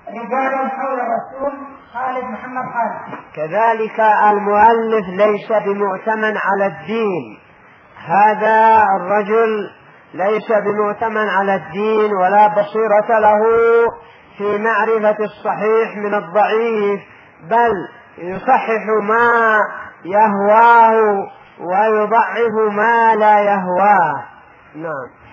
رجال حول الرسول خالد محمد خالد. كذلك المؤلف ليس بمؤتمن على الدين، هذا الرجل ليس بمؤتمن على الدين ولا بصيرة له في معرفة الصحيح من الضعيف، بل يصحح ما يهواه ويضعف ما لا يهواه. نعم.